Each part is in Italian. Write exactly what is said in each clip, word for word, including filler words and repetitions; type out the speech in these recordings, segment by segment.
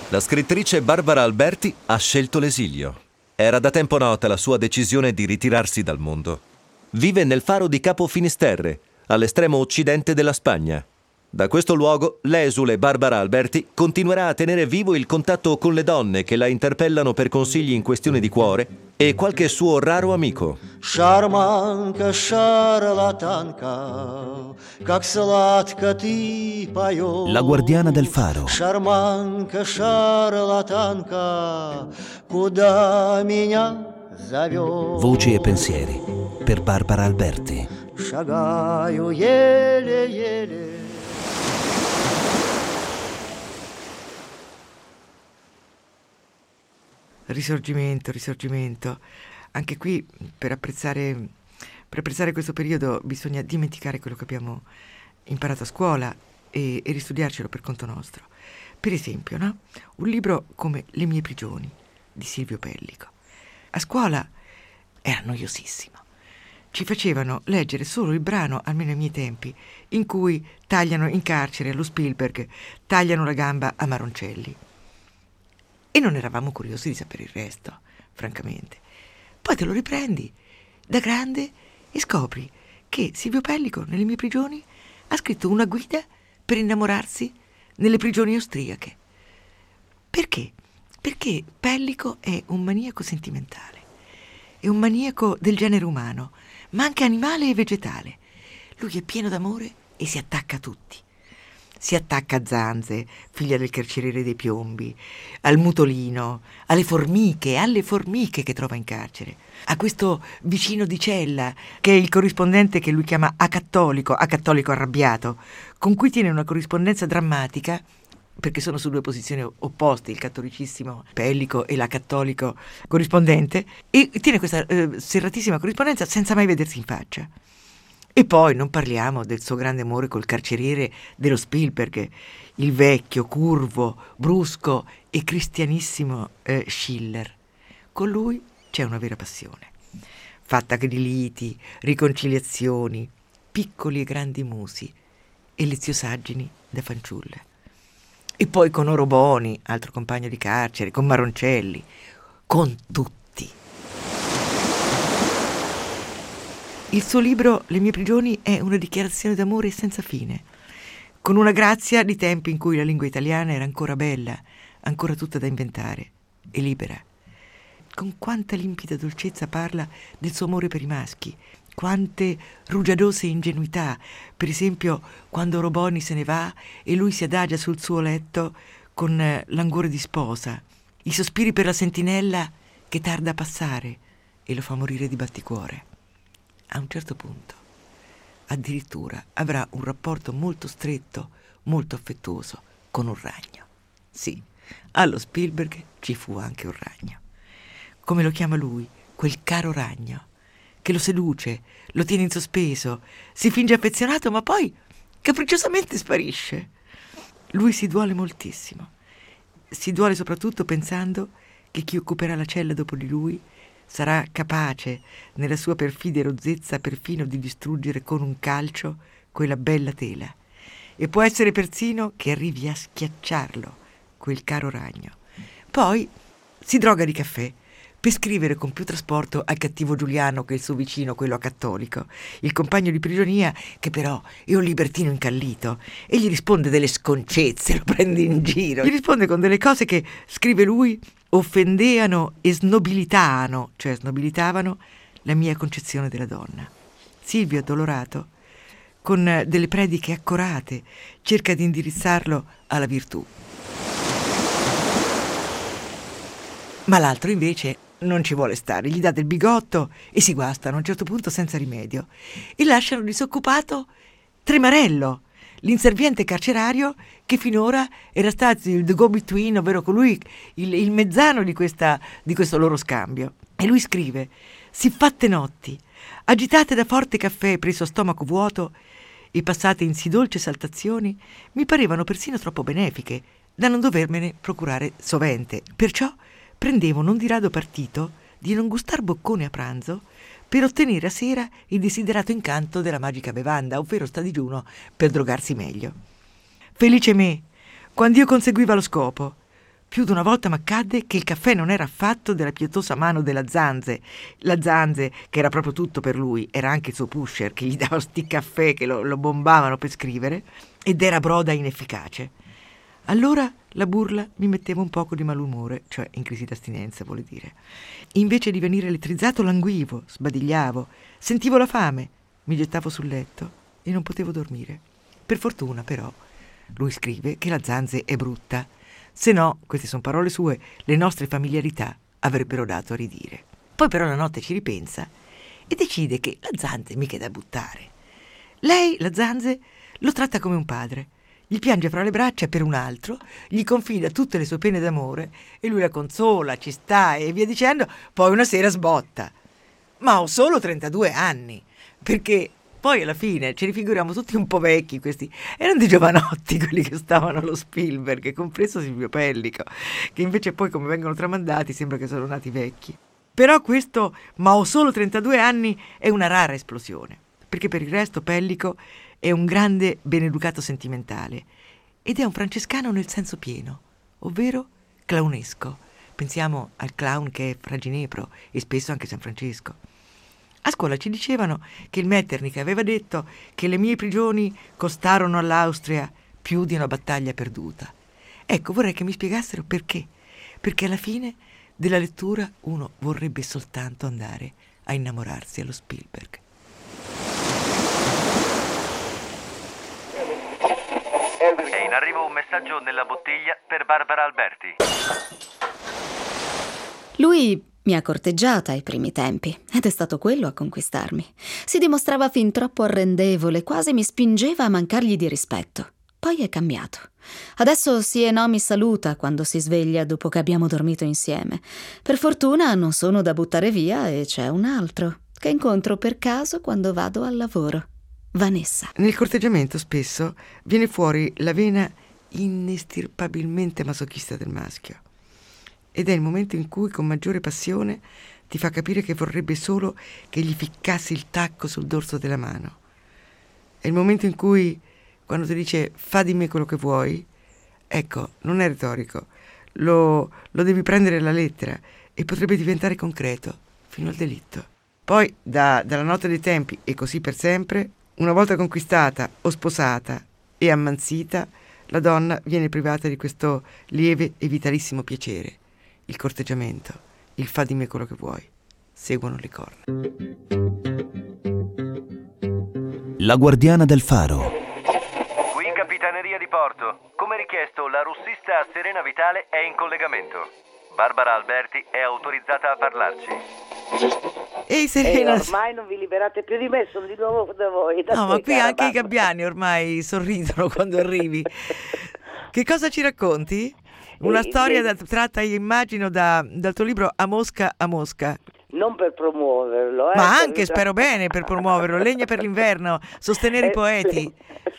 La scrittrice Barbara Alberti ha scelto l'esilio. Era da tempo nota la sua decisione di ritirarsi dal mondo. Vive nel faro di Capo Finisterre, all'estremo occidente della Spagna. Da questo luogo, l'esule Barbara Alberti continuerà a tenere vivo il contatto con le donne che la interpellano per consigli in questione di cuore e qualche suo raro amico. Шарманка, шарлатанка, как сладко ты поешь. La guardiana del faro. Шарманка, шарлатанка, куда меня зовешь? Voci e pensieri per Barbara Alberti. Шагаю еле-еле. Risorgimento, risorgimento. Anche qui per apprezzare, per apprezzare questo periodo bisogna dimenticare quello che abbiamo imparato a scuola e, e ristudiarcelo per conto nostro. Per esempio, no? Un libro come Le mie prigioni di Silvio Pellico. A scuola era noiosissimo. Ci facevano leggere solo il brano, almeno ai miei tempi, in cui tagliano in carcere allo Spielberg, tagliano la gamba a Maroncelli. E non eravamo curiosi di sapere il resto, francamente. Poi te lo riprendi da grande e scopri che Silvio Pellico, nelle mie prigioni, ha scritto una guida per innamorarsi nelle prigioni austriache. Perché? Perché Pellico è un maniaco sentimentale, è un maniaco del genere umano, ma anche animale e vegetale. Lui è pieno d'amore e si attacca a tutti. Si attacca a Zanze, figlia del carceriere dei Piombi, al mutolino, alle formiche, alle formiche che trova in carcere, a questo vicino di cella, che è il corrispondente che lui chiama acattolico, acattolico arrabbiato, con cui tiene una corrispondenza drammatica, perché sono su due posizioni opposte, il cattolicissimo Pellico e l'acattolico corrispondente, e tiene questa eh, serratissima corrispondenza senza mai vedersi in faccia. E poi non parliamo del suo grande amore col carceriere dello Spielberg, il vecchio, curvo, brusco e cristianissimo eh, Schiller. Con lui c'è una vera passione, fatta di liti, riconciliazioni, piccoli e grandi musi e leziosaggini da fanciulle. E poi con Oroboni, altro compagno di carcere, con Maroncelli, con tutti. Il suo libro Le mie prigioni è una dichiarazione d'amore senza fine, con una grazia di tempi in cui la lingua italiana era ancora bella, ancora tutta da inventare e libera. Con quanta limpida dolcezza parla del suo amore per i maschi, quante rugiadose ingenuità, per esempio quando Roboni se ne va e lui si adagia sul suo letto con languore di sposa, i sospiri per la sentinella che tarda a passare e lo fa morire di batticuore. A un certo punto, addirittura, avrà un rapporto molto stretto, molto affettuoso con un ragno. Sì, allo Spielberg ci fu anche un ragno. Come lo chiama lui, quel caro ragno, che lo seduce, lo tiene in sospeso, si finge affezionato, ma poi capricciosamente sparisce. Lui si duole moltissimo. Si duole soprattutto pensando che chi occuperà la cella dopo di lui sarà capace, nella sua perfidia rozzezza, perfino di distruggere con un calcio quella bella tela. E può essere persino che arrivi a schiacciarlo, quel caro ragno. Poi si droga di caffè per scrivere con più trasporto al cattivo Giuliano, che è il suo vicino, quello acattolico, il compagno di prigionia, che però è un libertino incallito, e gli risponde delle sconcezze, lo prende in giro. Gli risponde con delle cose che, scrive lui, offendeano e snobilitavano, cioè snobilitavano, la mia concezione della donna. Silvio, addolorato, con delle prediche accorate, cerca di indirizzarlo alla virtù. Ma l'altro invece non ci vuole stare, gli dà del bigotto e si guastano a un certo punto senza rimedio e lasciano disoccupato Tremarello, l'inserviente carcerario che finora era stato il the go-between, ovvero colui, il, il mezzano di, questa, di questo loro scambio. E lui scrive: siffatte notti, agitate da forte caffè preso a stomaco vuoto e passate in sì dolci esaltazioni, mi parevano persino troppo benefiche da non dovermene procurare sovente. Perciò prendevo non di rado partito di non gustar boccone a pranzo per ottenere a sera il desiderato incanto della magica bevanda, ovvero sta digiuno per drogarsi meglio. Felice me, quando io conseguiva lo scopo, Più di una volta mi accadde che il caffè non era affatto della pietosa mano della Zanze. La Zanze, che era proprio tutto per lui, era anche il suo pusher, che gli dava sti caffè che lo, lo bombavano per scrivere, ed era broda inefficace. Allora la burla mi metteva un poco di malumore, cioè in crisi d'astinenza vuole dire. Invece di venire elettrizzato languivo, sbadigliavo, sentivo la fame, mi gettavo sul letto e non potevo dormire. Per fortuna però lui scrive che la Zanze è brutta, se no, queste sono parole sue, le nostre familiarità avrebbero dato a ridire. Poi però la notte ci ripensa e decide che la Zanze mica è da buttare. Lei, la Zanze, lo tratta come un padre. Gli piange fra le braccia per un altro, gli confida tutte le sue pene d'amore e lui la consola, ci sta e via dicendo, poi una sera sbotta. Ma ho solo trentadue anni, perché poi alla fine ci rifiguriamo tutti un po' vecchi questi. Erano dei giovanotti quelli che stavano allo Spielberg, compreso Silvio Pellico, che invece poi come vengono tramandati sembra che sono nati vecchi. Però questo ma ho solo trentadue anni è una rara esplosione, perché per il resto Pellico è un grande beneducato sentimentale ed è un francescano nel senso pieno, ovvero clownesco. Pensiamo al clown che è Fra Ginepro e spesso anche San Francesco. A scuola ci dicevano che il Metternich aveva detto che le mie prigioni costarono all'Austria più di una battaglia perduta. Ecco, vorrei che mi spiegassero perché. Perché alla fine della lettura uno vorrebbe soltanto andare a innamorarsi allo Spielberg. È in arrivo un messaggio nella bottiglia per Barbara Alberti. Lui mi ha corteggiata ai primi tempi ed è stato quello a conquistarmi. Si dimostrava fin troppo arrendevole, quasi mi spingeva a mancargli di rispetto. Poi è cambiato. Adesso sì e no mi saluta quando si sveglia dopo che abbiamo dormito insieme. Per fortuna non sono da buttare via e c'è un altro che incontro per caso quando vado al lavoro. Vanessa. Nel corteggiamento spesso viene fuori la vena inestirpabilmente masochista del maschio ed è il momento in cui con maggiore passione ti fa capire che vorrebbe solo che gli ficcassi il tacco sul dorso della mano. È il momento in cui, quando ti dice fa di me quello che vuoi, ecco, non è retorico, lo, lo devi prendere alla lettera e potrebbe diventare concreto fino al delitto. Poi da, dalla notte dei tempi e così per sempre, una volta conquistata o sposata e ammansita, la donna viene privata di questo lieve e vitalissimo piacere. Il corteggiamento, il fa di me quello che vuoi, seguono le corna. La guardiana del faro. Qui Capitaneria di Porto. Come richiesto, la russista Serena Vitale è in collegamento. Barbara Alberti è autorizzata a parlarci. Ehi Serena! E ormai non vi liberate più di me, sono di nuovo da voi. Da No, ma te, qui cara anche i Barbara. gabbiani ormai sorridono quando arrivi. Che cosa ci racconti? Una Eh, storia eh, da- tratta, immagino, da- dal tuo libro A Mosca a Mosca. Non per promuoverlo, eh, Ma per- anche, spero bene, per promuoverlo. Legna per l'inverno, sostenere i Eh, poeti.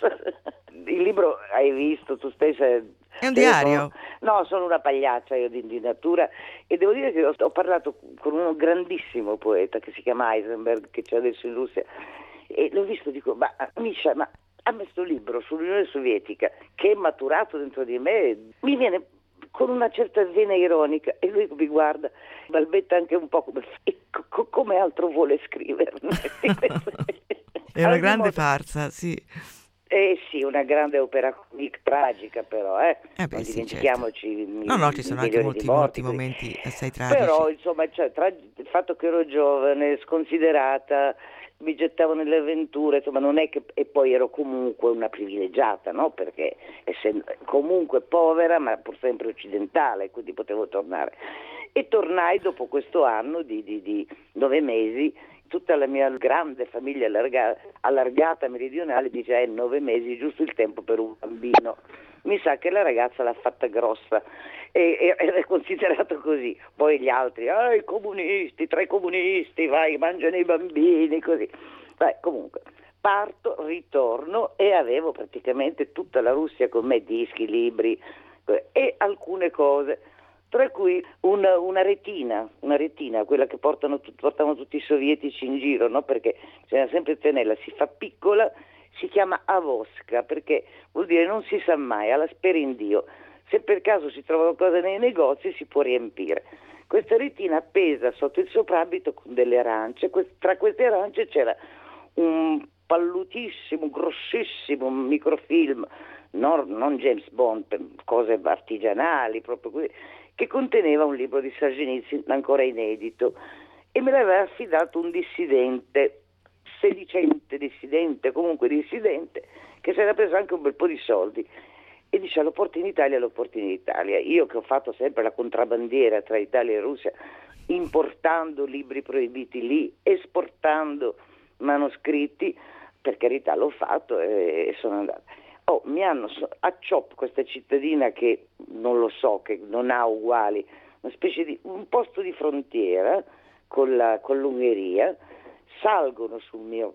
Il libro, hai visto tu stessa... È un diario. No, sono una pagliaccia io di, di natura e devo dire che ho, ho parlato con uno grandissimo poeta che si chiama Heisenberg, che c'è adesso in Russia, e l'ho visto, dico, ma Misha, ma a me sto libro sull'Unione Sovietica che è maturato dentro di me, mi viene con una certa vena ironica e lui mi guarda, balbetta anche un po' come, e co- come altro vuole scriverne. È una Al grande modo- farsa, sì. Eh sì, una grande opera comica tragica però, eh. Eh beh, non sì, dimentichiamoci certo. i- No, no, i ci sono anche milioni molti, di morti, molti quindi. momenti assai tragici. Però, insomma, cioè, tra il fatto che ero giovane, sconsiderata, mi gettavo nelle avventure, insomma, non è che... E poi ero comunque una privilegiata, no? Perché essendo comunque povera, ma pur sempre occidentale, quindi potevo tornare. E tornai dopo questo anno di, di, di nove mesi. Tutta la mia grande famiglia allargata, allargata meridionale dice: eh, nove mesi, giusto il tempo per un bambino. Mi sa che la ragazza l'ha fatta grossa e, e, ed è considerato così. Poi gli altri, ah, i comunisti, tra i comunisti, vai, mangiano i bambini, così. Beh, comunque, parto, ritorno e avevo praticamente tutta la Russia con me, dischi, libri e alcune cose. Tra cui una, una retina, una retina, quella che portano, portavano tutti i sovietici in giro, no? Perché c'era sempre tenella, si fa piccola, si chiama Avoska, perché vuol dire non si sa mai, alla spera in Dio. se per caso si trovano cose nei negozi si può riempire. Questa retina appesa sotto il soprabito con delle arance, tra queste arance c'era un pallutissimo, grossissimo microfilm, non, non James Bond, cose artigianali, proprio così, che conteneva un libro di Solzhenitsyn ancora inedito, e me l'aveva affidato un dissidente, sedicente dissidente, comunque dissidente, che si era preso anche un bel po' di soldi. E dice: lo porti in Italia, lo porti in Italia. Io che ho fatto sempre la contrabbandiera tra Italia e Russia, importando libri proibiti lì, esportando manoscritti, per carità l'ho fatto e sono andata. Oh, mi hanno a Chop, questa cittadina che non lo so, che non ha uguali, una specie di un posto di frontiera con, la, con l'Ungheria, salgono sul mio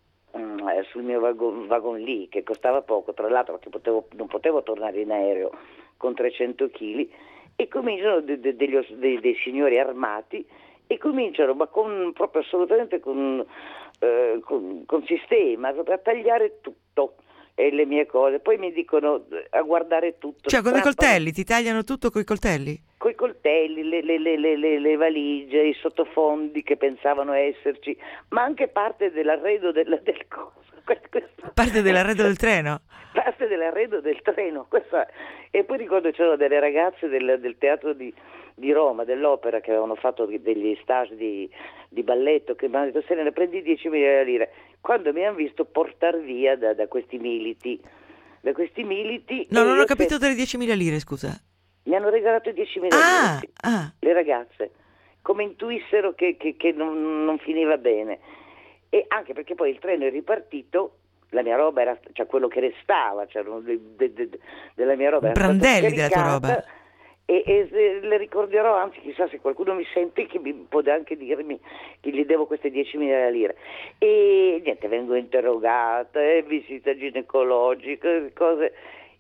sul mio wagon, wagon lì, che costava poco, tra l'altro, perché potevo, non potevo tornare in aereo con trecento chili, e cominciano de, de, degli, de, dei signori armati, e cominciano, ma con proprio assolutamente con, eh, con, con sistema, a tagliare tutto, e le mie cose, poi mi dicono a guardare tutto. Cioè, come i coltelli, ti tagliano tutto coi coltelli? Coi coltelli, le, le, le, le, le valigie, i sottofondi che pensavano esserci, ma anche parte dell'arredo del, del coso. Parte dell'arredo del treno? Parte dell'arredo del treno. Questa. E poi ricordo c'erano delle ragazze del, del teatro di, di Roma, dell'opera, che avevano fatto degli stage di, di balletto, che mi hanno detto: se ne prendi diecimila lire. Quando mi hanno visto portar via da, da questi militi, da questi militi. No, non ho che... capito delle diecimila lire, scusa. Mi hanno regalato diecimila ah, lire, ah. le ragazze, come intuissero che, che, che non, non finiva bene. E anche perché poi il treno è ripartito, la mia roba era, cioè quello che restava, c'erano de, de, de, della mia roba, brandelli della tua roba. E, e le ricorderò, anzi chissà se qualcuno mi sente, che mi può anche dirmi che gli devo queste diecimila lire. E niente, vengo interrogata, eh, visita ginecologica, cose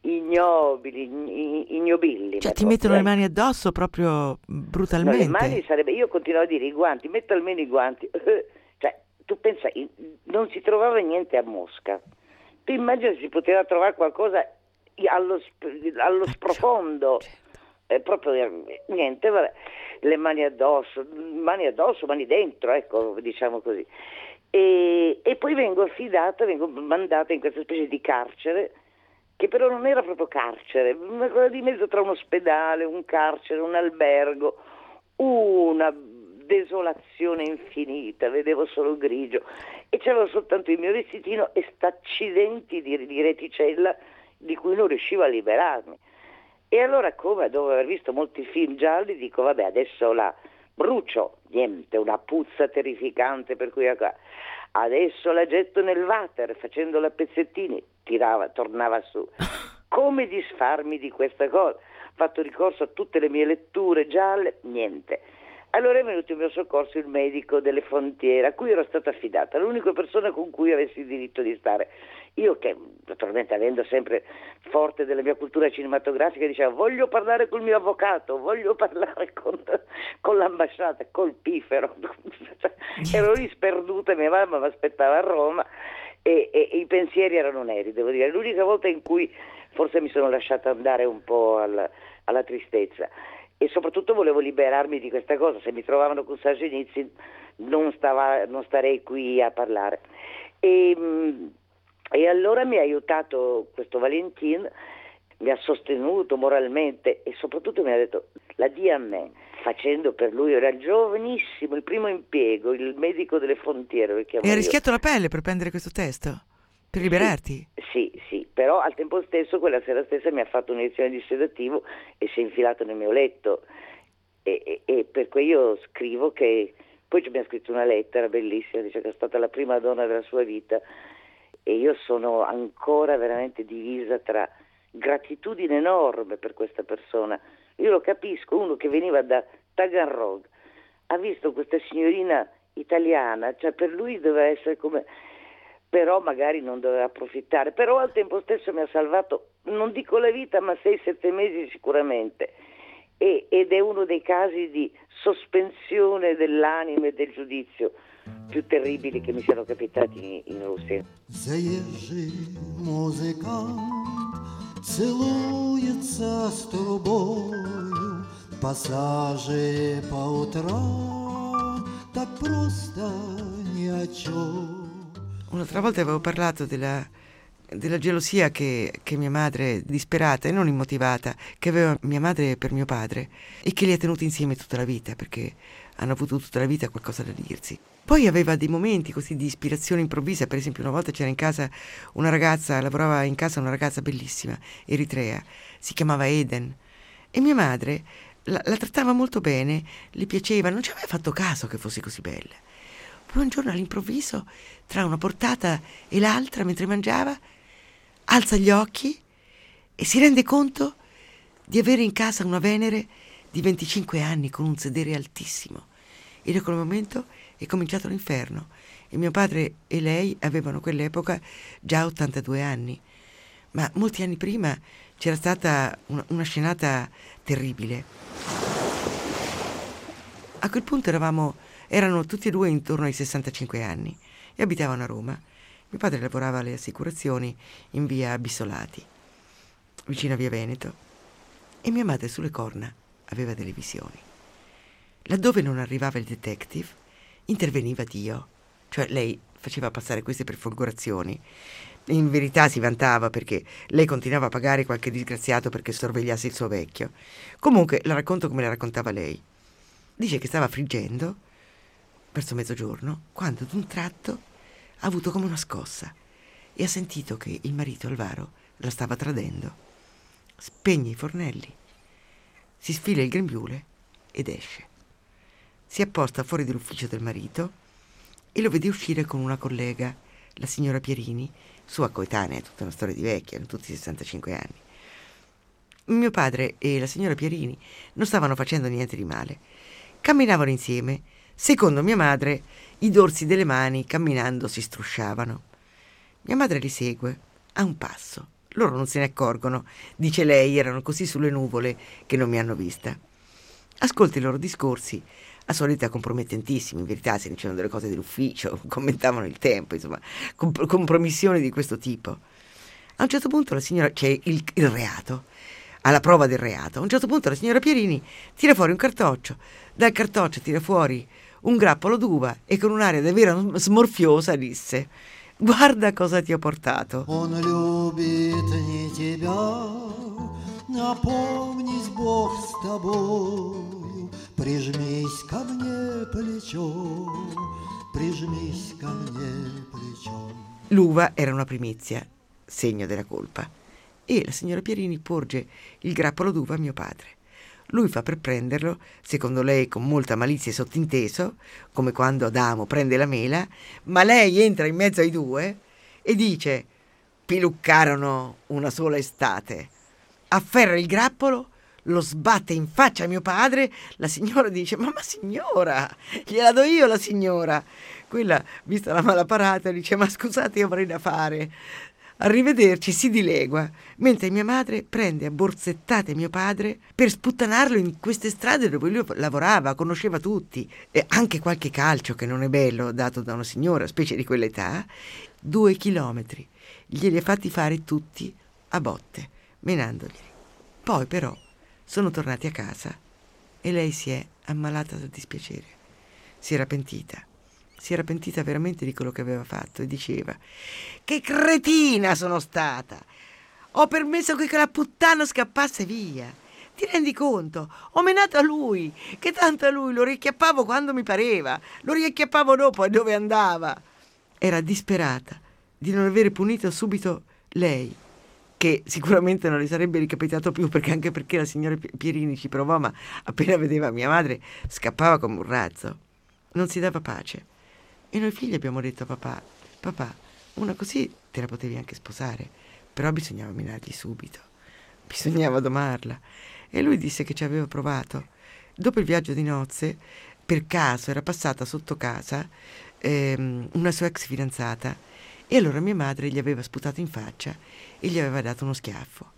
ignobili, ignobilli. Cioè ti mettono le mani addosso proprio brutalmente? No, le mani sarebbe, io continuo a dire i guanti, metto almeno i guanti. Cioè, tu pensa, non si trovava niente a Mosca. Tu immagini se si poteva trovare qualcosa allo, allo sprofondo. Eh, proprio niente, vabbè. Le mani addosso, mani addosso, mani dentro, ecco, diciamo così. E, e poi vengo affidata, vengo mandata in questa specie di carcere, che però non era proprio carcere, una cosa di mezzo tra un ospedale, un carcere, un albergo, una desolazione infinita, vedevo solo grigio, e c'avevo soltanto il mio vestitino e st'accidenti di, di reticella di cui non riuscivo a liberarmi. E allora, come dopo aver visto molti film gialli, dico vabbè, adesso la brucio, niente, una puzza terrificante, per cui adesso la getto nel water facendola a pezzettini, tirava, tornava su. Come disfarmi di questa cosa? Ho fatto ricorso a tutte le mie letture gialle, niente. Allora è venuto in mio soccorso il medico delle frontiere, a cui ero stata affidata, l'unica persona con cui avessi il diritto di stare. Io che, naturalmente, avendo sempre forte della mia cultura cinematografica, dicevo: voglio parlare col mio avvocato, voglio parlare con, con l'ambasciata, col pifero. Ero lì sperduta, mia mamma mi aspettava a Roma e, e, e i pensieri erano neri, devo dire. L'unica volta in cui forse mi sono lasciata andare un po' alla, alla tristezza. E soprattutto volevo liberarmi di questa cosa. Se mi trovavano con Solzhenitsyn non, stava, non starei qui a parlare. E, e allora mi ha aiutato questo Valentin, mi ha sostenuto moralmente e soprattutto mi ha detto: la dia a me, facendo per lui, era giovanissimo, il primo impiego, il medico delle frontiere. Lo e hai rischiato la pelle per prendere questo testo? Per liberarti? Sì, sì, sì, però al tempo stesso quella sera stessa mi ha fatto un'iniezione di sedativo e si è infilato nel mio letto e, e, e per cui io scrivo che poi ci abbiamo scritto una lettera bellissima, dice che è stata la prima donna della sua vita e io sono ancora veramente divisa tra gratitudine enorme per questa persona. Io lo capisco, uno che veniva da Taganrog ha visto questa signorina italiana, cioè per lui doveva essere come... però magari non doveva approfittare, però al tempo stesso mi ha salvato, non dico la vita, ma sei sette mesi sicuramente, e, ed è uno dei casi di sospensione dell'anima e del giudizio più terribili che mi siano capitati in, in Russia. Zajeżdżi muzyka, целуется с трубою в пассаже по утрам, так просто ни о чем. Un'altra volta avevo parlato della, della gelosia che, che mia madre, disperata e non immotivata, che aveva mia madre per mio padre e che li ha tenuti insieme tutta la vita, perché hanno avuto tutta la vita qualcosa da dirsi. Poi aveva dei momenti così di ispirazione improvvisa. Per esempio, una volta c'era in casa una ragazza, lavorava in casa una ragazza bellissima, eritrea, si chiamava Eden, e mia madre la, la trattava molto bene, le piaceva, non ci aveva fatto caso che fosse così bella. Poi un giorno all'improvviso, tra una portata e l'altra, mentre mangiava, alza gli occhi e si rende conto di avere in casa una Venere di venticinque anni con un sedere altissimo. E da quel momento è cominciato l'inferno, e mio padre e lei avevano a quell'epoca già ottantadue anni. Ma molti anni prima c'era stata una, una scenata terribile. A quel punto eravamo, erano tutti e due intorno ai sessantacinque anni e abitavano a Roma. Mio padre lavorava alle assicurazioni in via Bissolati, vicino a via Veneto, e mia madre sulle corna aveva delle visioni. Laddove non arrivava il detective, interveniva Dio. Cioè lei faceva passare queste prefigurazioni. In verità si vantava perché lei continuava a pagare qualche disgraziato perché sorvegliasse il suo vecchio. Comunque la racconto come la raccontava lei. Dice che stava friggendo verso mezzogiorno quando ad un tratto ha avuto come una scossa e ha sentito che il marito Alvaro la stava tradendo. Spegne i fornelli, si sfila il grembiule ed esce. Si apposta fuori dell'ufficio del marito e lo vede uscire con una collega, la signora Pierini, sua coetanea, è tutta una storia di vecchia, hanno tutti sessantacinque anni. Mio padre e la signora Pierini non stavano facendo niente di male. Camminavano insieme. Secondo mia madre, i dorsi delle mani camminando si strusciavano. Mia madre li segue a un passo. Loro non se ne accorgono, dice lei, erano così sulle nuvole che non mi hanno vista. Ascolta i loro discorsi, a solita compromettentissimi, in verità si dicevano delle cose dell'ufficio, commentavano il tempo, insomma, comp- compromissioni di questo tipo. A un certo punto la signora, c'è il, il reato, alla prova del reato, a un certo punto la signora Pierini tira fuori un cartoccio, dal cartoccio tira fuori un grappolo d'uva e con un'aria davvero smorfiosa disse: guarda cosa ti ho portato. Он любит не тебя, напомнись, Бог с тобою, прижмись ко мне плечом, прижмись ко мне плечом. L'uva era una primizia, segno della colpa, e la signora Pierini porge il grappolo d'uva a mio padre. Lui fa per prenderlo, secondo lei con molta malizia e sottinteso, come quando Adamo prende la mela, ma lei entra in mezzo ai due e dice: piluccarono una sola estate. Afferra il grappolo, lo sbatte in faccia a mio padre. La signora dice: ma, ma signora, gliela do io la signora. Quella, vista la malaparata, dice: ma scusate, io avrei da fare. Arrivederci, si dilegua, mentre mia madre prende a borsettate mio padre per sputtanarlo in queste strade dove lui lavorava, conosceva tutti, e anche qualche calcio che non è bello, dato da una signora, specie di quell'età. Due chilometri glieli ha fatti fare tutti a botte, menandoli. Poi però sono tornati a casa e lei si è ammalata dal dispiacere. Si era pentita. Si era pentita veramente di quello che aveva fatto e diceva: che cretina sono stata! Ho permesso che quella puttana scappasse via. Ti rendi conto? Ho menato a lui, che tanto a lui lo riacchiappavo quando mi pareva, lo riacchiappavo dopo e dove andava. Era disperata di non avere punito subito lei, che sicuramente non le sarebbe ricapitato più, perché anche perché la signora Pierini ci provò, ma appena vedeva mia madre scappava come un razzo. Non si dava pace. E noi figli abbiamo detto a papà: papà, una così te la potevi anche sposare, però bisognava menargli subito, bisognava domarla. E lui disse che ci aveva provato. Dopo il viaggio di nozze, per caso era passata sotto casa ehm, una sua ex fidanzata, e allora mia madre gli aveva sputato in faccia e gli aveva dato uno schiaffo.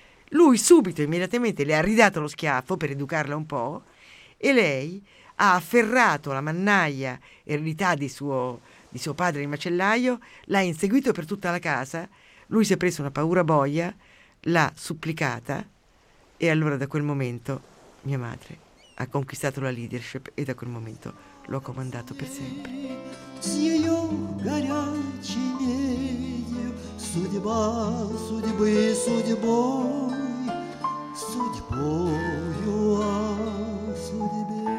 Lui subito, immediatamente, le ha ridato lo schiaffo per educarla un po', e lei ha afferrato la mannaia, eredità di suo, di suo padre il macellaio, l'ha inseguito per tutta la casa. Lui si è preso una paura boia, l'ha supplicata e allora da quel momento mia madre ha conquistato la leadership e da quel momento l'ho comandato per sempre. С ее горячей медью судьба судьбы судьбой, судьбою о судьбе.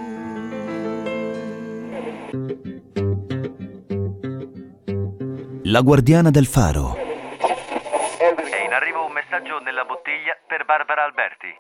La guardiana del faro. È in arrivo un messaggio nella bottiglia per Barbara Alberti.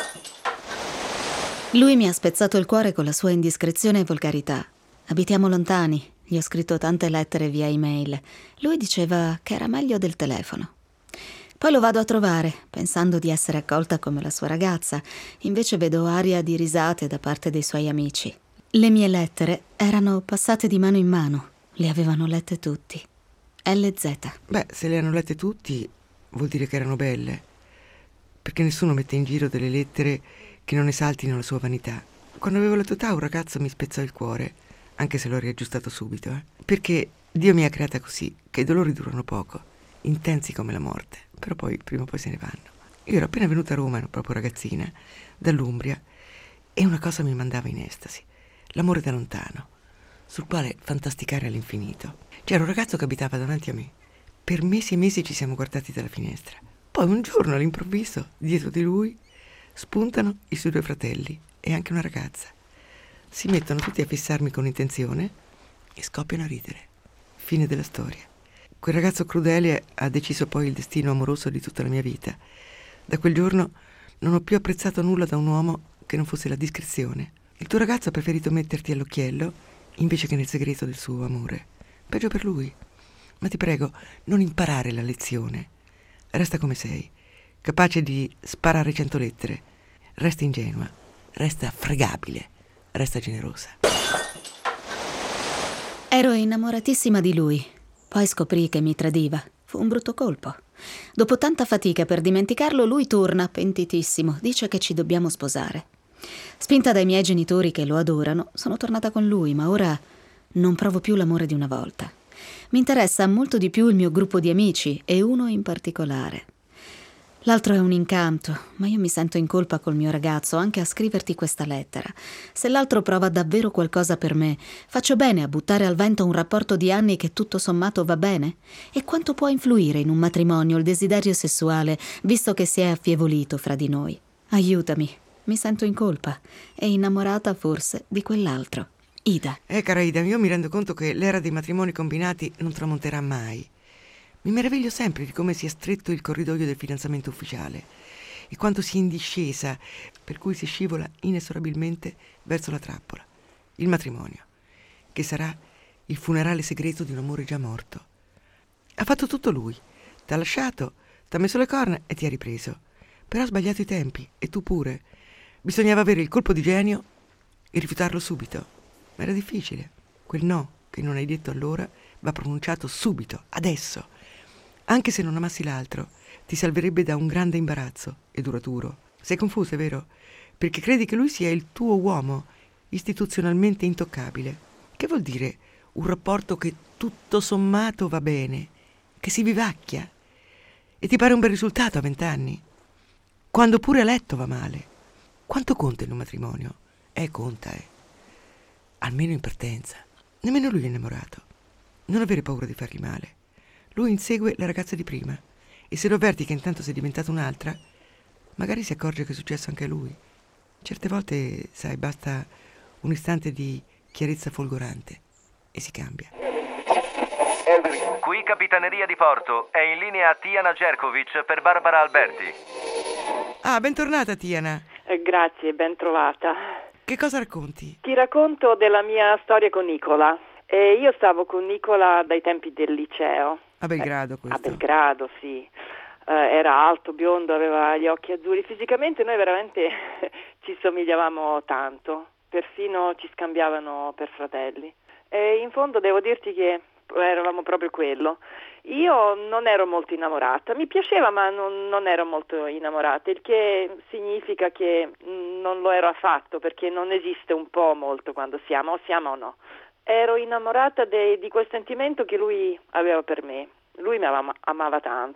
Lui mi ha spezzato il cuore con la sua indiscrezione e volgarità. Abitiamo lontani, gli ho scritto tante lettere via email. Lui diceva che era meglio del telefono. Poi lo vado a trovare, pensando di essere accolta come la sua ragazza. Invece vedo aria di risate da parte dei suoi amici. Le mie lettere erano passate di mano in mano. Le avevano lette tutti. L Z. Beh, se le hanno lette tutti vuol dire che erano belle, perché nessuno mette in giro delle lettere che non esaltino la sua vanità. Quando avevo la tua età un ragazzo mi spezzò il cuore, anche se l'ho riaggiustato subito, eh? Perché Dio mi ha creata così, che i dolori durano poco, intensi come la morte, però poi prima o poi se ne vanno. Io ero appena venuta a Roma, ero proprio ragazzina, dall'Umbria, e una cosa mi mandava in estasi, l'amore da lontano, sul quale fantasticare all'infinito. C'era un ragazzo che abitava davanti a me. Per mesi e mesi ci siamo guardati dalla finestra. Poi un giorno all'improvviso, dietro di lui, spuntano i suoi due fratelli e anche una ragazza. Si mettono tutti a fissarmi con intenzione e scoppiano a ridere. Fine della storia. Quel ragazzo crudele ha deciso poi il destino amoroso di tutta la mia vita. Da quel giorno non ho più apprezzato nulla da un uomo che non fosse la discrezione. Il tuo ragazzo ha preferito metterti all'occhiello invece che nel segreto del suo amore. Peggio per lui. Ma ti prego, non imparare la lezione. Resta come sei, capace di sparare cento lettere. Resta ingenua, resta fregabile, resta generosa. Ero innamoratissima di lui. Poi scoprì che mi tradiva. Fu un brutto colpo. Dopo tanta fatica per dimenticarlo, lui torna pentitissimo. Dice che ci dobbiamo sposare. Spinta dai miei genitori che lo adorano, sono tornata con lui, ma ora non provo più l'amore di una volta. Mi interessa molto di più il mio gruppo di amici e uno in particolare. L'altro è un incanto, ma io mi sento in colpa col mio ragazzo anche a scriverti questa lettera. Se l'altro prova davvero qualcosa per me, faccio bene a buttare al vento un rapporto di anni che tutto sommato va bene? E quanto può influire in un matrimonio il desiderio sessuale, visto che si è affievolito fra di noi? Aiutami, mi sento in colpa e innamorata forse di quell'altro. Ida. Eh, cara Ida, io mi rendo conto che l'era dei matrimoni combinati non tramonterà mai. Mi meraviglio sempre di come sia stretto il corridoio del fidanzamento ufficiale e quanto sia in discesa, per cui si scivola inesorabilmente verso la trappola, il matrimonio, che sarà il funerale segreto di un amore già morto. Ha fatto tutto lui, t'ha lasciato, t'ha messo le corna e ti ha ripreso, però ha sbagliato i tempi, e tu pure. Bisognava avere il colpo di genio e rifiutarlo subito. Ma era difficile. Quel no che non hai detto allora va pronunciato subito, adesso. Anche se non amassi l'altro, ti salverebbe da un grande imbarazzo e duraturo. Sei confusa, è vero? Perché credi che lui sia il tuo uomo, istituzionalmente intoccabile. Che vuol dire un rapporto che tutto sommato va bene, che si vivacchia? E ti pare un bel risultato a vent'anni? Quando pure a letto va male. Quanto conta in un matrimonio? Eh, conta, eh. Almeno in partenza. Nemmeno lui è innamorato. Non avere paura di fargli male. Lui insegue la ragazza di prima e se lo avverti che intanto sei diventata un'altra, magari si accorge che è successo anche a lui. Certe volte, sai, basta un istante di chiarezza folgorante e si cambia. Qui Capitaneria di Porto, è in linea Tiana Jerkovic per Barbara Alberti. Ah, bentornata Tiana. Eh, grazie, ben trovata. Che cosa racconti? Ti racconto della mia storia con Nicola. Eh, io stavo con Nicola dai tempi del liceo. A Belgrado questo? A Belgrado, sì. Eh, era alto, biondo, aveva gli occhi azzurri. Fisicamente noi veramente ci somigliavamo tanto, perfino ci scambiavano per fratelli. E in fondo devo dirti che eravamo proprio quello. Io non ero molto innamorata, mi piaceva ma non, non ero molto innamorata, il che significa che non lo ero affatto, perché non esiste un po' molto quando siamo, o siamo o no. Ero innamorata de, di quel sentimento che lui aveva per me. Lui mi amava, amava tanto,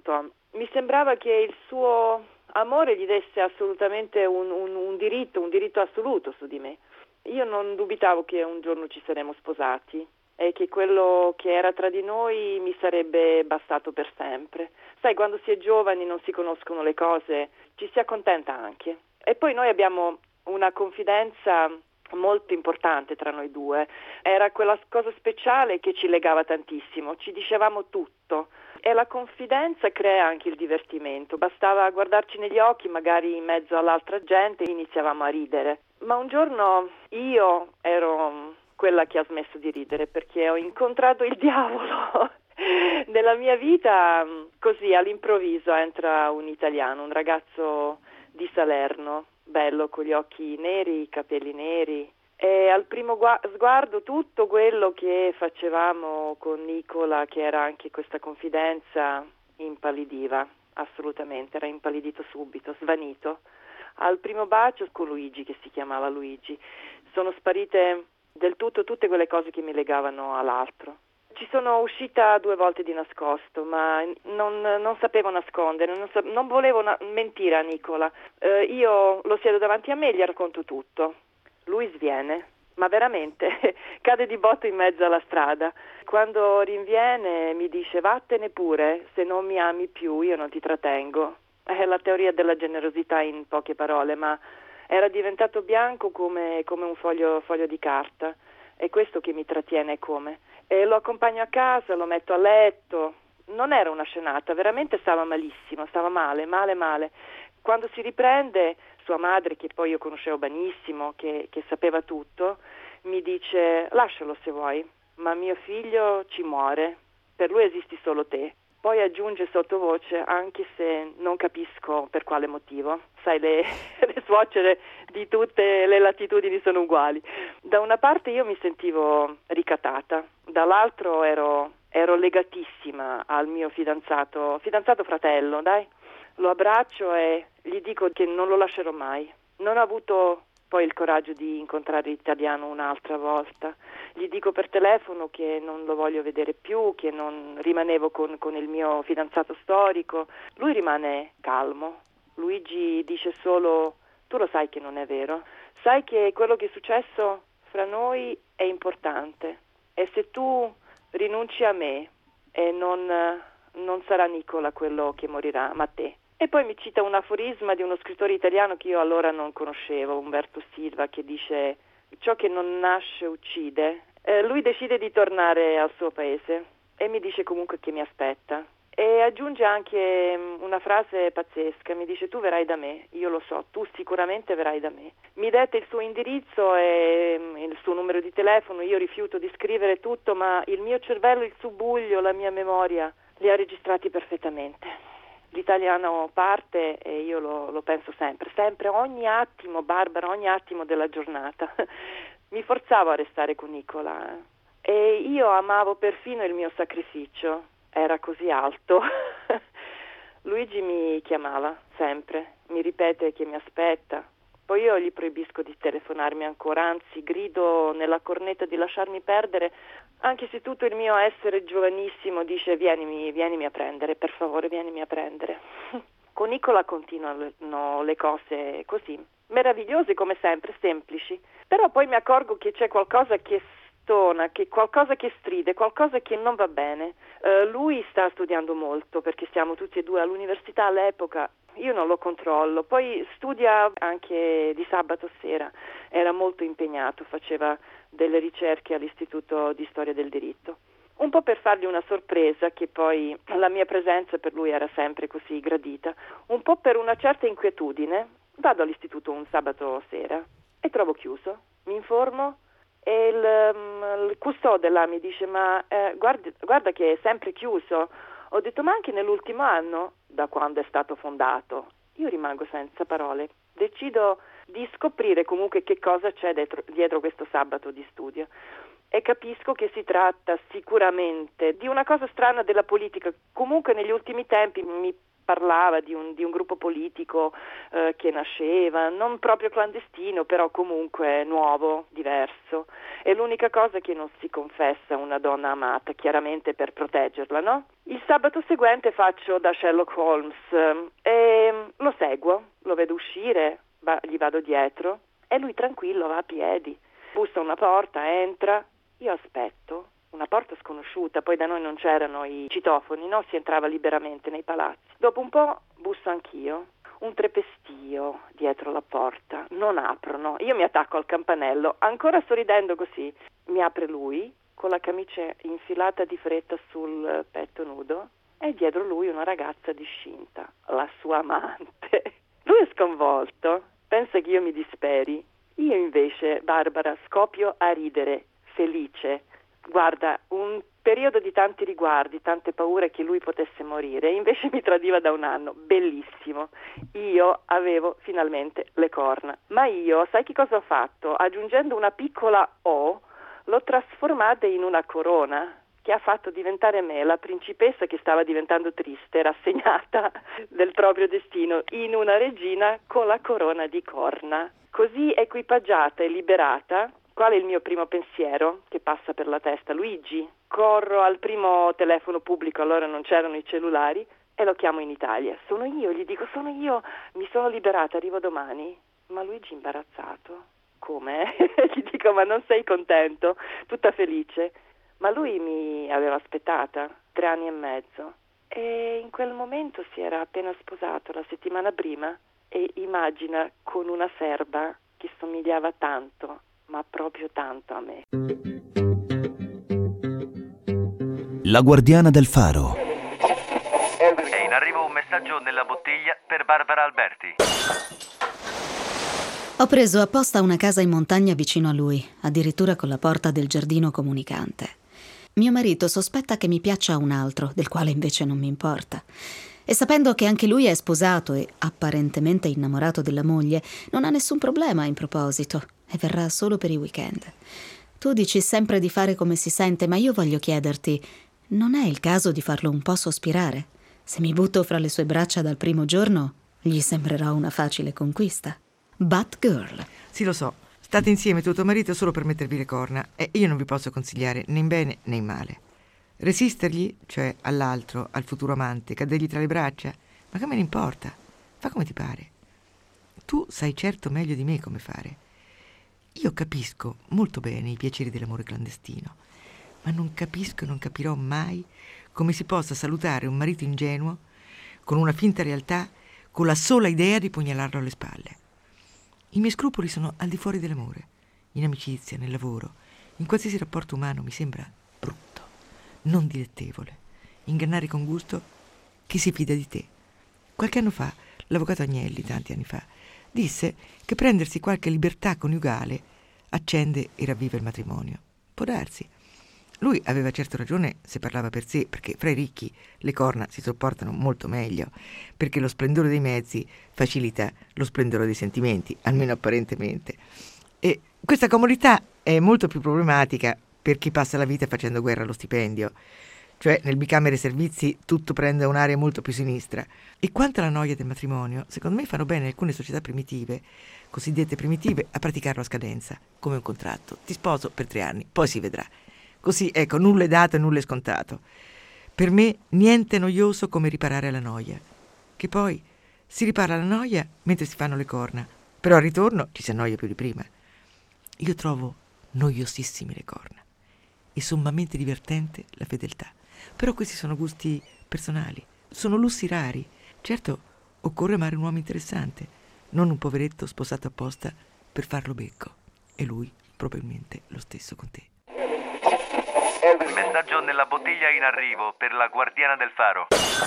mi sembrava che il suo amore gli desse assolutamente un, un, un diritto, un diritto assoluto su di me. Io non dubitavo che un giorno ci saremmo sposati e che quello che era tra di noi mi sarebbe bastato per sempre. Sai, quando si è giovani non si conoscono le cose, ci si accontenta anche. E poi noi abbiamo una confidenza molto importante tra noi due. Era quella cosa speciale che ci legava tantissimo, ci dicevamo tutto. E la confidenza crea anche il divertimento. Bastava guardarci negli occhi, magari in mezzo all'altra gente, e iniziavamo a ridere. Ma un giorno io ero quella che ha smesso di ridere perché ho incontrato il diavolo. Nella mia vita, così all'improvviso, entra un italiano, un ragazzo di Salerno, bello, con gli occhi neri, i capelli neri. E al primo gua- sguardo tutto quello che facevamo con Nicola, che era anche questa confidenza, impallidiva, assolutamente, era impallidito subito, svanito. Al primo bacio con Luigi, che si chiamava Luigi, sono sparite del tutto tutte quelle cose che mi legavano all'altro. Ci sono uscita due volte di nascosto, ma non, non sapevo nascondere, non, sa- non volevo na- mentire a Nicola. Eh, io lo siedo davanti a me e gli racconto tutto. Lui sviene, ma veramente, cade di botto in mezzo alla strada. Quando rinviene mi dice: vattene pure, se non mi ami più io non ti trattengo. È la teoria della generosità in poche parole, ma era diventato bianco come, come un foglio, foglio di carta. È questo che mi trattiene come. E lo accompagno a casa, lo metto a letto. Non era una scenata, veramente stava malissimo, stava male, male, male. Quando si riprende, sua madre, che poi io conoscevo benissimo, che, che sapeva tutto, mi dice: lascialo se vuoi, ma mio figlio ci muore, per lui esisti solo te. Poi aggiunge sottovoce: anche se non capisco per quale motivo. Sai, le, le suocere di tutte le latitudini sono uguali. Da una parte io mi sentivo ricattata, dall'altro ero, ero legatissima al mio fidanzato, fidanzato fratello, dai. Lo abbraccio e gli dico che non lo lascerò mai. Non ho avuto poi il coraggio di incontrare l'italiano un'altra volta. Gli dico per telefono che non lo voglio vedere più, che non rimanevo con, con il mio fidanzato storico. Lui rimane calmo. Luigi dice solo: tu lo sai che non è vero. Sai che quello che è successo fra noi è importante. E se tu rinunci a me, e non, non sarà Nicola quello che morirà, ma te. E poi mi cita un aforisma di uno scrittore italiano che io allora non conoscevo, Umberto Silva, che dice: ciò che non nasce uccide. Eh, lui decide di tornare al suo paese e mi dice comunque che mi aspetta. E aggiunge anche una frase pazzesca, mi dice: tu verrai da me, io lo so, tu sicuramente verrai da me. Mi dette il suo indirizzo e il suo numero di telefono, io rifiuto di scrivere tutto, ma il mio cervello, il subbuglio, la mia memoria li ha registrati perfettamente. L'italiano parte e io lo, lo penso sempre, sempre, ogni attimo, Barbara, ogni attimo della giornata. Mi forzavo a restare con Nicola e io amavo perfino il mio sacrificio, era così alto. Luigi mi chiamava sempre, mi ripete che mi aspetta, poi io gli proibisco di telefonarmi ancora, anzi grido nella cornetta di lasciarmi perdere, anche se tutto il mio essere giovanissimo dice: vienimi, vienimi a prendere, per favore vienimi a prendere. Con Nicola continuano le cose così, meravigliose come sempre, semplici, però poi mi accorgo che c'è qualcosa che stona, che qualcosa che stride, qualcosa che non va bene. Uh, lui sta studiando molto perché siamo tutti e due all'università all'epoca, io non lo controllo, poi studia anche di sabato sera, era molto impegnato, faceva delle ricerche all'Istituto di Storia del Diritto. Un po' per fargli una sorpresa, che poi la mia presenza per lui era sempre così gradita, un po' per una certa inquietudine, vado all'istituto un sabato sera e trovo chiuso, mi informo e il, um, il custode là mi dice: ma eh, guarda, guarda che è sempre chiuso. Ho detto: ma anche nell'ultimo anno, da quando è stato fondato. Io rimango senza parole, decido di scoprire comunque che cosa c'è dietro, dietro questo sabato di studio e capisco che si tratta sicuramente di una cosa strana della politica. Comunque negli ultimi tempi mi parlava di un, di un gruppo politico eh, che nasceva, non proprio clandestino, però comunque nuovo, diverso. È l'unica cosa che non si confessa a una donna amata, chiaramente per proteggerla, no? Il sabato seguente faccio da Sherlock Holmes eh, e lo seguo, lo vedo uscire, va, gli vado dietro e lui tranquillo va a piedi. Bussa a una porta, entra, io aspetto. Una porta sconosciuta, poi da noi non c'erano i citofoni, no? Si entrava liberamente nei palazzi. Dopo un po' busso anch'io, un trepestio dietro la porta, non aprono, io mi attacco al campanello, ancora sorridendo così, mi apre lui, con la camicia infilata di fretta sul petto nudo, e dietro lui una ragazza discinta, la sua amante. Lui è sconvolto, pensa che io mi disperi, io invece, Barbara, scoppio a ridere, felice. Guarda, un periodo di tanti riguardi, tante paure che lui potesse morire, invece mi tradiva da un anno, bellissimo. Io avevo finalmente le corna, ma io, sai che cosa ho fatto? Aggiungendo una piccola O, l'ho trasformata in una corona, che ha fatto diventare me, la principessa che stava diventando triste, rassegnata del proprio destino, in una regina con la corona di corna. Così equipaggiata e liberata, qual è il mio primo pensiero che passa per la testa? Luigi. Corro al primo telefono pubblico, allora non c'erano i cellulari, e lo chiamo in Italia. Sono io, gli dico, sono io, mi sono liberata, arrivo domani. Ma Luigi imbarazzato. Come? Gli dico, ma non sei contento? Tutta felice. Ma lui mi aveva aspettata tre anni e mezzo e in quel momento si era appena sposato la settimana prima e immagina con una serba che somigliava tanto, ma proprio tanto a me. La guardiana del faro. È in arrivo un messaggio nella bottiglia per Barbara Alberti. Ho preso apposta una casa in montagna vicino a lui, addirittura con la porta del giardino comunicante. Mio marito sospetta che mi piaccia un altro, del quale invece non mi importa. E sapendo che anche lui è sposato e apparentemente innamorato della moglie, non ha nessun problema in proposito e verrà solo per i weekend. Tu dici sempre di fare come si sente, ma io voglio chiederti, non è il caso di farlo un po' sospirare? Se mi butto fra le sue braccia dal primo giorno, gli sembrerò una facile conquista. Batgirl. Sì, lo so. State insieme tu e tuo marito solo per mettervi le corna e io non vi posso consigliare né in bene né in male. Resistergli, cioè all'altro, al futuro amante, cadergli tra le braccia? Ma che me ne importa? Fa come ti pare. Tu sai certo meglio di me come fare. Io capisco molto bene i piaceri dell'amore clandestino, ma non capisco e non capirò mai come si possa salutare un marito ingenuo con una finta realtà, con la sola idea di pugnalarlo alle spalle. I miei scrupoli sono al di fuori dell'amore, in amicizia, nel lavoro, in qualsiasi rapporto umano mi sembra brutto, non dilettevole, ingannare con gusto chi si fida di te. Qualche anno fa, l'avvocato Agnelli, tanti anni fa, disse che prendersi qualche libertà coniugale accende e ravviva il matrimonio. Può darsi. Lui aveva certo ragione se parlava per sé, perché fra i ricchi le corna si sopportano molto meglio, perché lo splendore dei mezzi facilita lo splendore dei sentimenti, almeno apparentemente. E questa comodità è molto più problematica per chi passa la vita facendo guerra allo stipendio, cioè nel bicamere servizi tutto prende un'area molto più sinistra. E quanto alla noia del matrimonio, secondo me fanno bene alcune società primitive, cosiddette primitive, a praticarlo a scadenza, come un contratto. Ti sposo per tre anni, poi si vedrà. Così, ecco, nulla è dato e nulla è scontato. Per me niente noioso come riparare alla noia. Che poi si ripara la noia mentre si fanno le corna, però al ritorno ci si annoia più di prima. Io trovo noiosissime le corna e sommamente divertente la fedeltà. Però questi sono gusti personali, sono lussi rari. Certo, occorre amare un uomo interessante, non un poveretto sposato apposta per farlo becco. E lui probabilmente lo stesso con te. Messaggio nella bottiglia in arrivo per la guardiana del faro.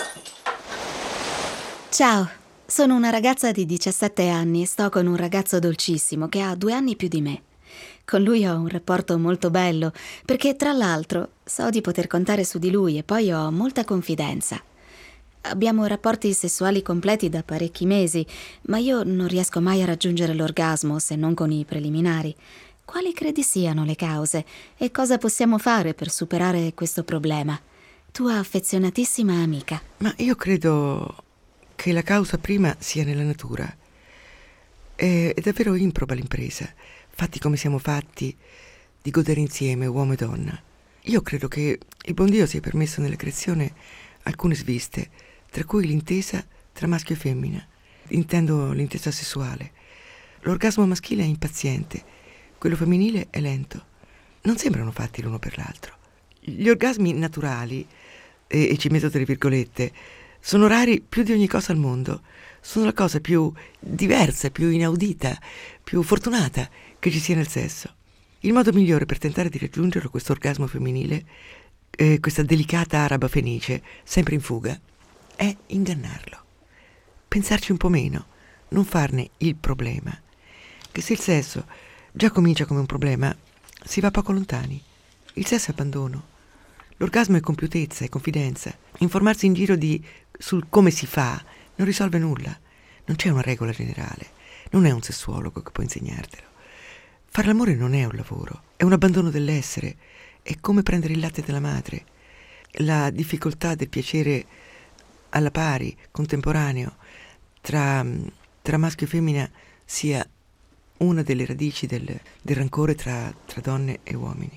Ciao, sono una ragazza di diciassette anni e sto con un ragazzo dolcissimo che ha due anni più di me. Con lui ho un rapporto molto bello perché, tra l'altro, so di poter contare su di lui e poi ho molta confidenza. Abbiamo rapporti sessuali completi da parecchi mesi, ma io non riesco mai a raggiungere l'orgasmo se non con i preliminari. Quali credi siano le cause e cosa possiamo fare per superare questo problema? Tua affezionatissima amica. Ma io credo che la causa prima sia nella natura. È, è davvero improba l'impresa, fatti come siamo fatti, di godere insieme uomo e donna. Io credo che il buon Dio sia permesso nella creazione alcune sviste, tra cui l'intesa tra maschio e femmina. Intendo l'intesa sessuale. L'orgasmo maschile è impaziente, quello femminile è lento. Non sembrano fatti l'uno per l'altro. Gli orgasmi naturali, e, e ci metto delle virgolette, sono rari più di ogni cosa al mondo. Sono la cosa più diversa, più inaudita, più fortunata che ci sia nel sesso. Il modo migliore per tentare di raggiungerlo, questo orgasmo femminile, eh, questa delicata araba fenice, sempre in fuga, è ingannarlo. Pensarci un po' meno, non farne il problema. Che se il sesso già comincia come un problema, si va poco lontani. Il sesso è abbandono. L'orgasmo è compiutezza, è confidenza. Informarsi in giro di sul come si fa non risolve nulla. Non c'è una regola generale. Non è un sessuologo che può insegnartelo. Fare l'amore non è un lavoro, è un abbandono dell'essere. È come prendere il latte della madre. La difficoltà del piacere alla pari, contemporaneo, tra, tra maschio e femmina sia una delle radici del, del rancore tra, tra donne e uomini.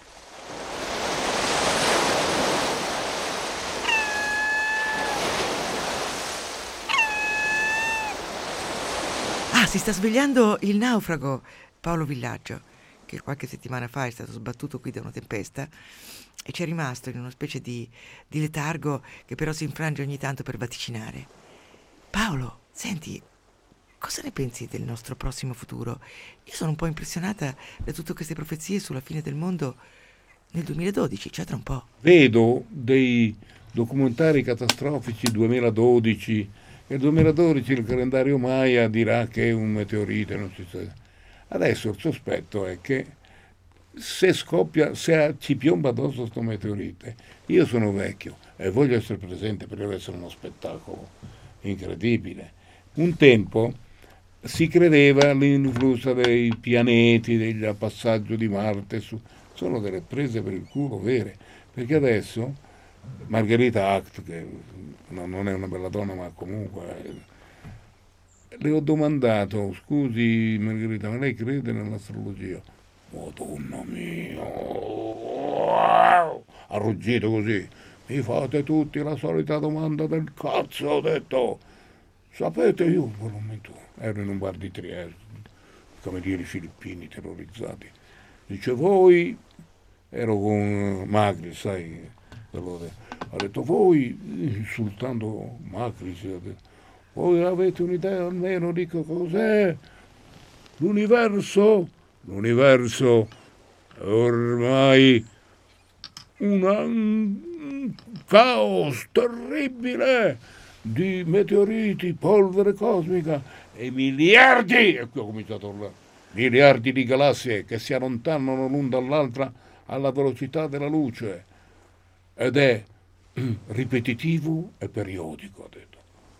Ah, si sta svegliando il naufrago Paolo Villaggio, che qualche settimana fa è stato sbattuto qui da una tempesta e ci è rimasto in una specie di, di letargo che però si infrange ogni tanto per vaticinare. Paolo, senti, cosa ne pensi del nostro prossimo futuro? Io sono un po' impressionata da tutte queste profezie sulla fine del mondo nel duemiladodici, cioè tra un po'. Vedo dei documentari catastrofici duemiladodici. Nel duemiladodici il calendario Maya dirà che è un meteorite, non si sa. Adesso il sospetto è che se scoppia, se ci piomba addosso sto meteorite, io sono vecchio e voglio essere presente perché deve essere uno spettacolo incredibile. Un tempo si credeva all'influsso dei pianeti, del passaggio di Marte, su, sono delle prese per il culo vere, perché adesso Margherita Act, che no, non è una bella donna ma comunque... Le ho domandato, scusi Margherita, ma lei crede nell'astrologia? Madonna mia, ha ruggito così. Mi fate tutti la solita domanda del cazzo, ho detto. Sapete, io per un momento ero in un bar di Trieste, come dire i filippini terrorizzati. Dice, voi, ero con Magri, sai, ha detto, voi, insultando Magri, si è detto, voi avete un'idea almeno di cos'è l'universo? L'universo è ormai una, un caos terribile di meteoriti, polvere cosmica e miliardi, e qui ho cominciato a urlare, miliardi di galassie che si allontanano l'una dall'altra alla velocità della luce ed è ripetitivo e periodico, ha detto.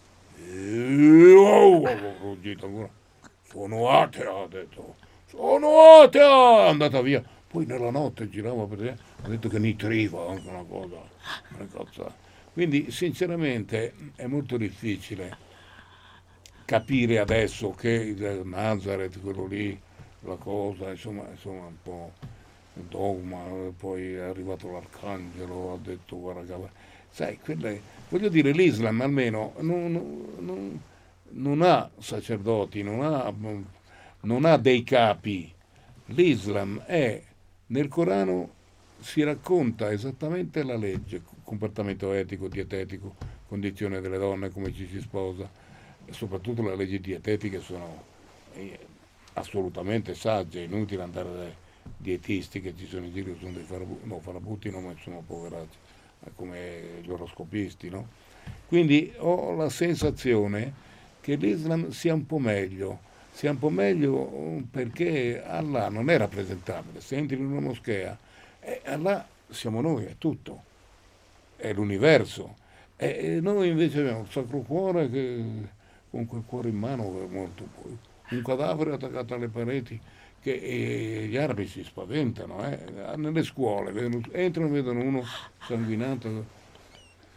Sono atea, ha detto, sono atea, è andata via. Poi nella notte girava per te, ha detto che nitriva, anche una cosa, una cosa. Quindi sinceramente è molto difficile capire adesso che Nazareth, quello lì, la cosa, insomma, insomma un po' dogma, poi è arrivato l'arcangelo, ha detto guarda, sai, quelle, voglio dire, l'Islam almeno non, non, non ha sacerdoti, non ha, non ha dei capi. L'Islam è, nel Corano si racconta esattamente la legge, comportamento etico, dietetico, condizione delle donne, come ci si sposa, e soprattutto le leggi dietetiche sono assolutamente sagge, è inutile andare dai dietisti che ci sono in giro, sono dei farabutti, no, farabutti no, ma sono poveracci, come gli oroscopisti, no? Quindi ho la sensazione che l'Islam sia un po' meglio, sia un po' meglio perché Allah non è rappresentabile. Se entri in una moschea, eh, Allah siamo noi, è tutto, è l'universo. E noi invece abbiamo il Sacro Cuore che con quel cuore in mano è morto poi, un cadavere attaccato alle pareti che eh, gli arabi si spaventano, eh. Nelle scuole vedono, entrano e vedono uno sanguinato.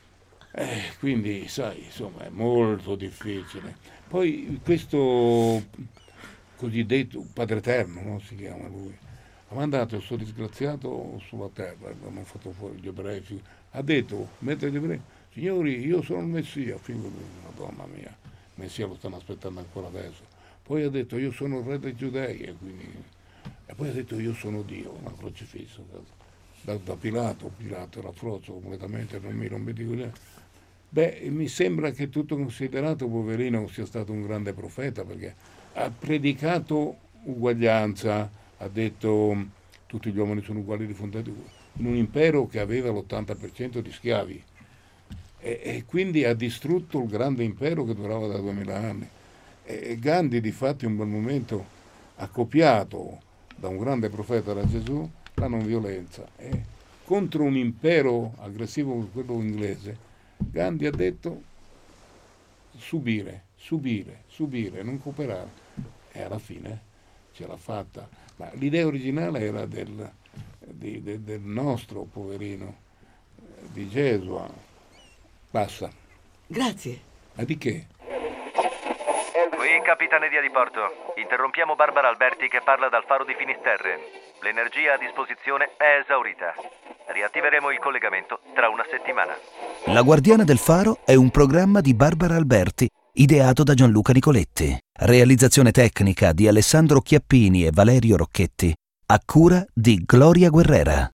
Eh, quindi, sai, insomma, è molto difficile. Poi questo cosiddetto Padre Eterno, no? Si chiama lui, ha mandato questo disgraziato sulla terra, hanno fatto fuori gli ebrei, ha detto, mentre gli ebrei, signori, io sono il Messia, figlio di Madonna mia, il Messia lo stanno aspettando ancora adesso. Poi ha detto, io sono il re dei Giudei, e, quindi, e poi ha detto, io sono Dio, una crocifisso. Da, da Pilato, Pilato era frozzo completamente, non mi, non mi dico niente. Beh, mi sembra che tutto considerato, poverino, sia stato un grande profeta, perché ha predicato uguaglianza, ha detto tutti gli uomini sono uguali di fronte a Dio, in un impero che aveva l'ottanta per cento di schiavi, e, e quindi ha distrutto il grande impero che durava da duemila anni. E Gandhi, di fatti, in quel momento ha copiato da un grande profeta, da Gesù, la non violenza. E contro un impero aggressivo come quello inglese, Gandhi ha detto subire, subire, subire, non cooperare. E alla fine ce l'ha fatta. Ma l'idea originale era del, di, de, del nostro poverino, di Gesù. Basta. Grazie. Ma di che? Qui Capitaneria di Porto. Interrompiamo Barbara Alberti che parla dal faro di Finisterre. L'energia a disposizione è esaurita. Riattiveremo il collegamento tra una settimana. La Guardiana del Faro è un programma di Barbara Alberti, ideato da Gianluca Nicoletti. Realizzazione tecnica di Alessandro Chiappini e Valerio Rocchetti, a cura di Gloria Guerrera.